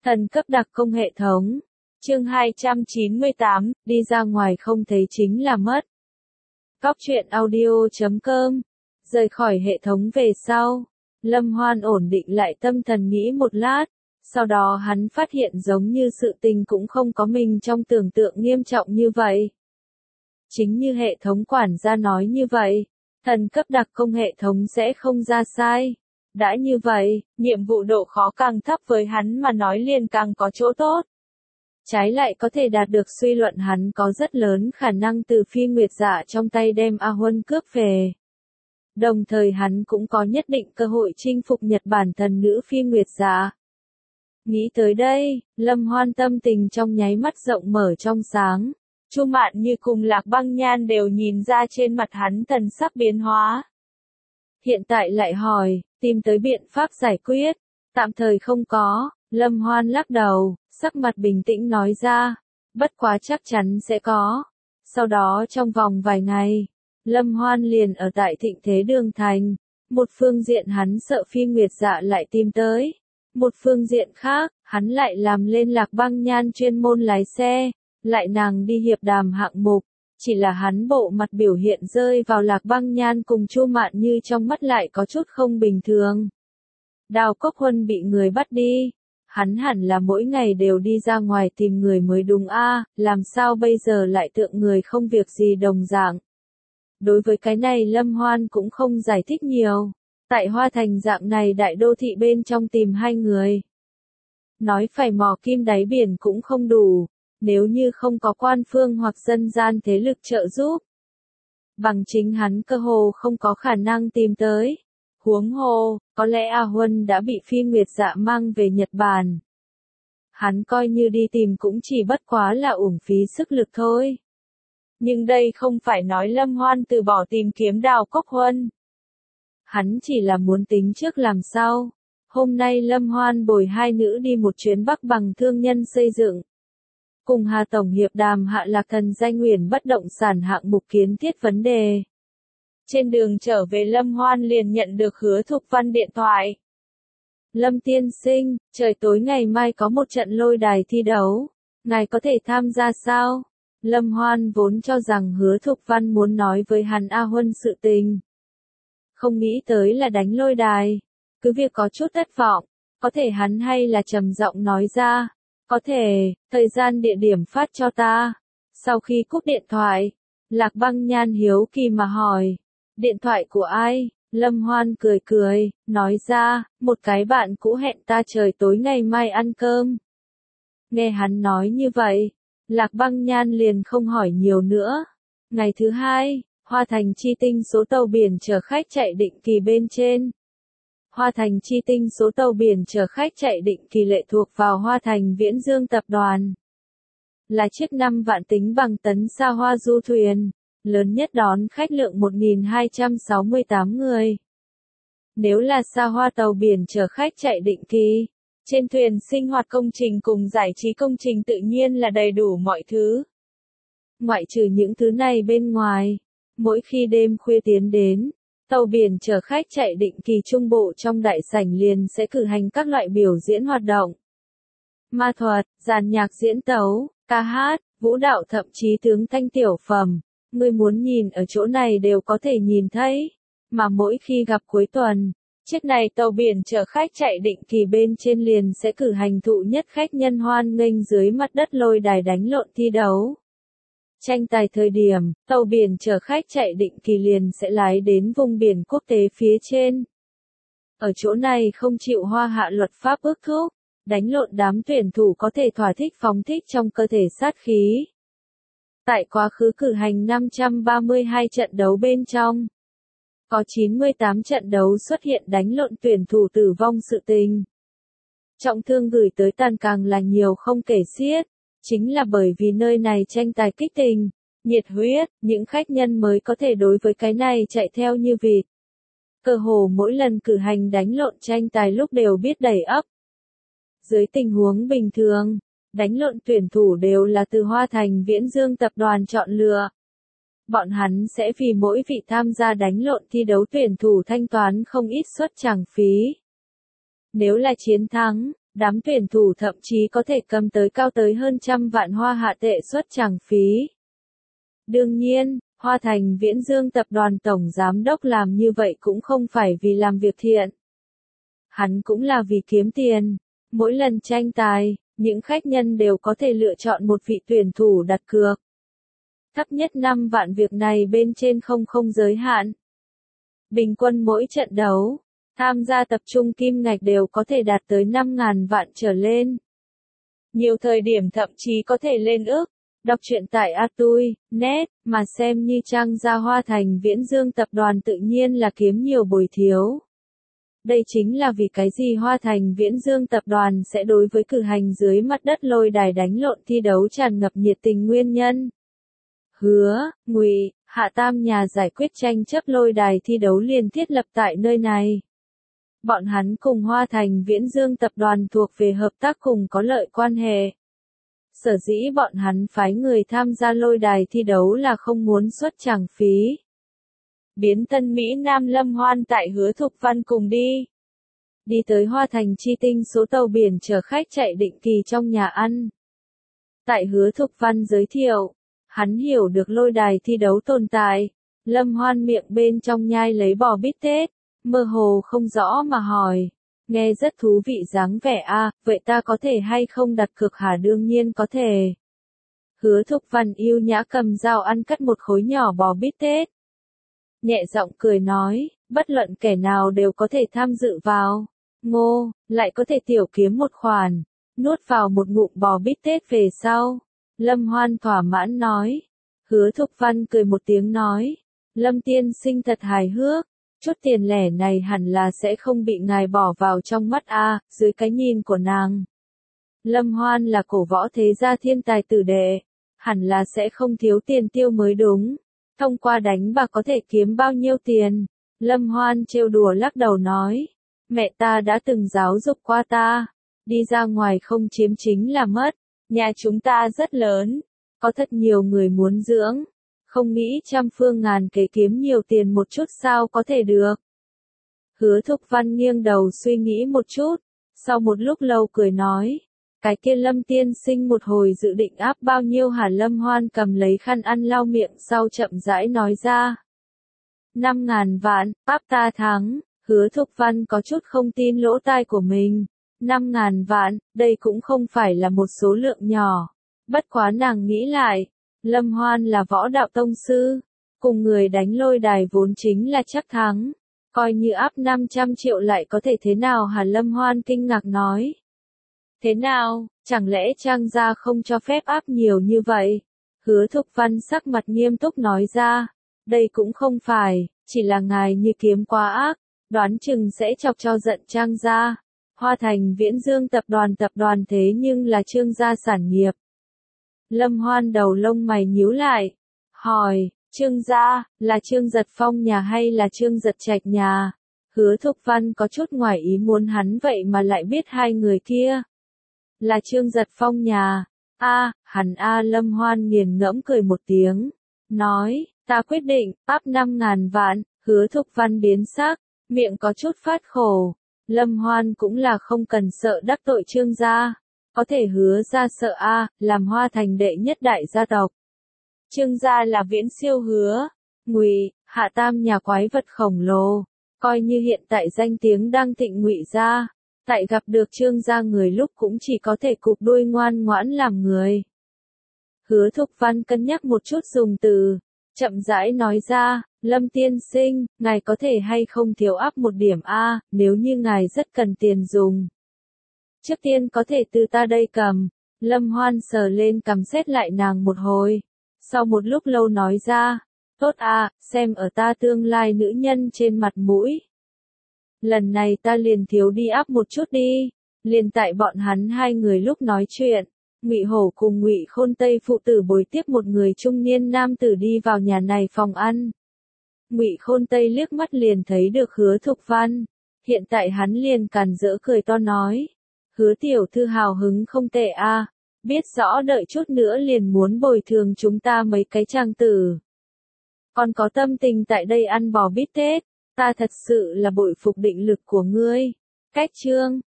Thần cấp đặc công hệ thống. Chương 298, đi ra ngoài không thấy chính là mất. Góc truyện audio.com. Rời khỏi hệ thống về sau, Lâm Hoan ổn định lại tâm thần nghĩ một lát, sau đó hắn phát hiện giống như sự tình cũng không có mình trong tưởng tượng nghiêm trọng như vậy. Chính như hệ thống quản gia nói như vậy, thần cấp đặc công hệ thống sẽ không ra sai. Đã như vậy, nhiệm vụ độ khó càng thấp với hắn mà nói liền càng có chỗ tốt. Trái lại có thể đạt được suy luận hắn có rất lớn khả năng từ Phi Nguyệt Dạ trong tay đem A Huân cướp về. Đồng thời hắn cũng có nhất định cơ hội chinh phục Nhật Bản thần nữ Phi Nguyệt Dạ. Nghĩ tới đây, Lâm Hoan tâm tình trong nháy mắt rộng mở trong sáng. Chu Mạn Như cùng Lạc Băng Nhan đều nhìn ra trên mặt hắn thần sắc biến hóa. Hiện tại lại hỏi, tìm tới biện pháp giải quyết. Tạm thời không có, Lâm Hoan lắc đầu, sắc mặt bình tĩnh nói ra. Bất quá chắc chắn sẽ có. Sau đó trong vòng vài ngày, Lâm Hoan liền ở tại Thịnh Thế Đường Thành. Một phương diện hắn sợ Phi Nguyệt Dạ lại tìm tới. Một phương diện khác, hắn lại làm lên Lạc Băng Nhan chuyên môn lái xe, lại nàng đi hiệp đàm hạng mục. Chỉ là hắn bộ mặt biểu hiện rơi vào Lạc Băng Nhan cùng Chu Mạn Như trong mắt lại có chút không bình thường. Đào Cốc Huân bị người bắt đi. Hắn hẳn là mỗi ngày đều đi ra ngoài tìm người mới đúng a, làm sao bây giờ lại tượng người không việc gì đồng dạng. Đối với cái này Lâm Hoan cũng không giải thích nhiều. Tại Hoa Thành dạng này đại đô thị bên trong tìm hai người. Nói phải mò kim đáy biển cũng không đủ. Nếu như không có quan phương hoặc dân gian thế lực trợ giúp, bằng chính hắn cơ hồ không có khả năng tìm tới. Huống hồ, có lẽ A Huân đã bị Phi Nguyệt Dạ mang về Nhật Bản. Hắn coi như đi tìm cũng chỉ bất quá là uổng phí sức lực thôi. Nhưng đây không phải nói Lâm Hoan từ bỏ tìm kiếm Đào Cốc Huân. Hắn chỉ là muốn tính trước làm sao. Hôm nay Lâm Hoan bồi hai nữ đi một chuyến Bắc bằng thương nhân xây dựng. Cùng Hà Tổng hiệp đàm hạ Lạc Thần danh nguyền bất động sản hạng mục kiến thiết vấn đề. Trên đường trở về Lâm Hoan liền nhận được Hứa Thục Văn điện thoại. Lâm tiên sinh, trời tối ngày mai có một trận lôi đài thi đấu. Ngài có thể tham gia sao? Lâm Hoan vốn cho rằng Hứa Thục Văn muốn nói với hắn A Huân sự tình. Không nghĩ tới là đánh lôi đài. Cứ việc có chút thất vọng, có thể hắn hay là trầm giọng nói ra. Có thể, thời gian địa điểm phát cho ta. Sau khi cúp điện thoại, Lạc Băng Nhan hiếu kỳ mà hỏi. Điện thoại của ai? Lâm Hoan cười cười, nói ra, một cái bạn cũ hẹn ta trời tối ngày mai ăn cơm. Nghe hắn nói như vậy, Lạc Băng Nhan liền không hỏi nhiều nữa. Ngày thứ hai, Hoa Thành Chi Tinh số tàu biển chở khách chạy định kỳ bên trên. Hoa Thành Chi Tinh số tàu biển chở khách chạy định kỳ lệ thuộc vào Hoa Thành Viễn Dương tập đoàn. Là chiếc 5 vạn tính bằng tấn xa hoa du thuyền, lớn nhất đón khách lượng 1.268 người. Nếu là xa hoa tàu biển chở khách chạy định kỳ, trên thuyền sinh hoạt công trình cùng giải trí công trình tự nhiên là đầy đủ mọi thứ. Ngoại trừ những thứ này bên ngoài, mỗi khi đêm khuya tiến đến, tàu biển chở khách chạy định kỳ trung bộ trong đại sảnh liền sẽ cử hành các loại biểu diễn hoạt động. Ma thuật, dàn nhạc diễn tấu, ca hát, vũ đạo thậm chí tướng thanh tiểu phẩm. Người muốn nhìn ở chỗ này đều có thể nhìn thấy. Mà mỗi khi gặp cuối tuần, chiếc này tàu biển chở khách chạy định kỳ bên trên liền sẽ cử hành thụ nhất khách nhân hoan nghênh dưới mặt đất lôi đài đánh lộn thi đấu. Tranh tài thời điểm, tàu biển chở khách chạy định kỳ liền sẽ lái đến vùng biển quốc tế phía trên. Ở chỗ này không chịu hoa hạ luật pháp ước thúc, đánh lộn đám tuyển thủ có thể thỏa thích phóng thích trong cơ thể sát khí. Tại quá khứ cử hành 532 trận đấu bên trong, có 98 trận đấu xuất hiện đánh lộn tuyển thủ tử vong sự tình. Trọng thương gửi tới tàn càng là nhiều không kể xiết. Chính là bởi vì nơi này tranh tài kích tình, nhiệt huyết, những khách nhân mới có thể đối với cái này chạy theo như vịt. Cơ hồ mỗi lần cử hành đánh lộn tranh tài lúc đều biết đẩy ấp. Dưới tình huống bình thường, đánh lộn tuyển thủ đều là từ Hoa Thành Viễn Dương tập đoàn chọn lựa. Bọn hắn sẽ vì mỗi vị tham gia đánh lộn thi đấu tuyển thủ thanh toán không ít suất chẳng phí. Nếu là chiến thắng, Đám tuyển thủ thậm chí có thể cầm tới cao tới hơn 100 vạn hoa hạ tệ suất tràng phí. Đương nhiên, Hoa Thành Viễn Dương tập đoàn tổng giám đốc làm như vậy cũng không phải vì làm việc thiện. Hắn cũng là vì kiếm tiền. Mỗi lần tranh tài, những khách nhân đều có thể lựa chọn một vị tuyển thủ đặt cược. Thấp nhất 5 vạn, việc này bên trên không giới hạn. Bình quân mỗi trận đấu, tham gia tập trung kim ngạch đều có thể đạt tới 5.000 vạn trở lên. Nhiều thời điểm thậm chí có thể lên ước. Đọc truyện tại Atui.net, mà xem như trang gia Hoa Thành Viễn Dương tập đoàn tự nhiên là kiếm nhiều bồi thiếu. Đây chính là vì cái gì Hoa Thành Viễn Dương tập đoàn sẽ đối với cử hành dưới mặt đất lôi đài đánh lộn thi đấu tràn ngập nhiệt tình nguyên nhân. Hứa, Ngụy, Hạ Tam nhà giải quyết tranh chấp lôi đài thi đấu liền thiết lập tại nơi này. Bọn hắn cùng Hoa Thành Viễn Dương tập đoàn thuộc về hợp tác cùng có lợi quan hệ. Sở dĩ bọn hắn phái người tham gia lôi đài thi đấu là không muốn xuất tràng phí. Biến Tân Mỹ Nam Lâm Hoan tại Hứa Thục Văn cùng đi. Đi tới Hoa Thành Chi Tinh số tàu biển chở khách chạy định kỳ trong nhà ăn. Tại Hứa Thục Văn giới thiệu, hắn hiểu được lôi đài thi đấu tồn tại. Lâm Hoan miệng bên trong nhai lấy bò bít tết, mơ hồ không rõ mà hỏi. Nghe rất thú vị dáng vẻ a, vậy ta có thể hay không đặt cược hả? Đương nhiên có thể. Hứa Thục Văn yêu nhã cầm dao ăn cắt một khối nhỏ bò bít tết. Nhẹ giọng cười nói, bất luận kẻ nào đều có thể tham dự vào. Ngô, lại có thể tiểu kiếm một khoản. Nuốt vào một ngụm bò bít tết về sau. Lâm Hoan thỏa mãn nói. Hứa Thục Văn cười một tiếng nói. Lâm tiên sinh thật hài hước. Chút tiền lẻ này hẳn là sẽ không bị ngài bỏ vào trong mắt a, dưới cái nhìn của nàng. Lâm Hoan là cổ võ thế gia thiên tài tử đệ, hẳn là sẽ không thiếu tiền tiêu mới đúng. Thông qua đánh bạc có thể kiếm bao nhiêu tiền? Lâm Hoan trêu đùa lắc đầu nói, mẹ ta đã từng giáo dục qua ta, đi ra ngoài không chiếm chính là mất, nhà chúng ta rất lớn, có thật nhiều người muốn dưỡng. Không nghĩ trăm phương ngàn kế kiếm nhiều tiền một chút sao có thể được. Hứa Thục Văn nghiêng đầu suy nghĩ một chút, sau một lúc lâu cười nói, cái kia Lâm tiên sinh một hồi dự định áp bao nhiêu hả? Lâm Hoan cầm lấy khăn ăn lau miệng sau chậm rãi nói ra. 5.000 vạn, áp ta thắng. Hứa Thục Văn có chút không tin lỗ tai của mình. 5.000 vạn, đây cũng không phải là một số lượng nhỏ. Bất quá nàng nghĩ lại. Lâm Hoan là võ đạo tông sư, cùng người đánh lôi đài vốn chính là chắc thắng, coi như áp 500 triệu lại có thể thế nào hả? Lâm Hoan kinh ngạc nói. Thế nào, chẳng lẽ Trang gia không cho phép áp nhiều như vậy? Hứa Thục Văn sắc mặt nghiêm túc nói ra, đây cũng không phải, chỉ là ngài như kiếm quá ác, đoán chừng sẽ chọc cho giận Trang gia. Hoa Thành Viễn Dương tập đoàn thế nhưng là Trương gia sản nghiệp. Lâm Hoan đầu lông mày nhíu lại, hỏi, Trương gia, là Trương Giật Phong nhà hay là Trương Giật Trạch nhà? Hứa Thục Văn có chút ngoài ý muốn hắn vậy mà lại biết hai người kia. Là Trương Giật Phong nhà, hẳn Lâm Hoan nghiền ngẫm cười một tiếng, nói, ta quyết định, áp 5.000 vạn, Hứa Thục Văn biến sắc, miệng có chút phát khổ. Lâm Hoan cũng là không cần sợ đắc tội Trương gia. Có thể hứa ra sợ làm Hoa Thành đệ nhất đại gia tộc. Trương gia là Viễn Siêu Hứa, Ngụy, Hạ Tam nhà quái vật khổng lồ, coi như hiện tại danh tiếng đang thịnh Ngụy gia, tại gặp được Trương gia người lúc cũng chỉ có thể cụp đuôi ngoan ngoãn làm người. Hứa Thục Văn cân nhắc một chút dùng từ, chậm rãi nói ra, Lâm tiên sinh, ngài có thể hay không thiếu áp một điểm nếu như ngài rất cần tiền dùng. Trước tiên có thể từ ta đây cầm. Lâm Hoan sờ lên cằm xét lại nàng một hồi. Sau một lúc lâu nói ra, tốt xem ở ta tương lai nữ nhân trên mặt mũi. Lần này ta liền thiếu đi áp một chút đi. Liền tại bọn hắn hai người lúc nói chuyện, Ngụy Hổ cùng Ngụy Khôn Tây phụ tử bồi tiếp một người trung niên nam tử đi vào nhà này phòng ăn. Ngụy Khôn Tây liếc mắt liền thấy được Hứa Thục Văn. Hiện tại hắn liền càn rỡ cười to nói. Hứa tiểu thư hào hứng không tệ biết rõ đợi chút nữa liền muốn bồi thường chúng ta mấy cái trang tử. Còn có tâm tình tại đây ăn bò bít tết, ta thật sự là bội phục định lực của ngươi. Cách chương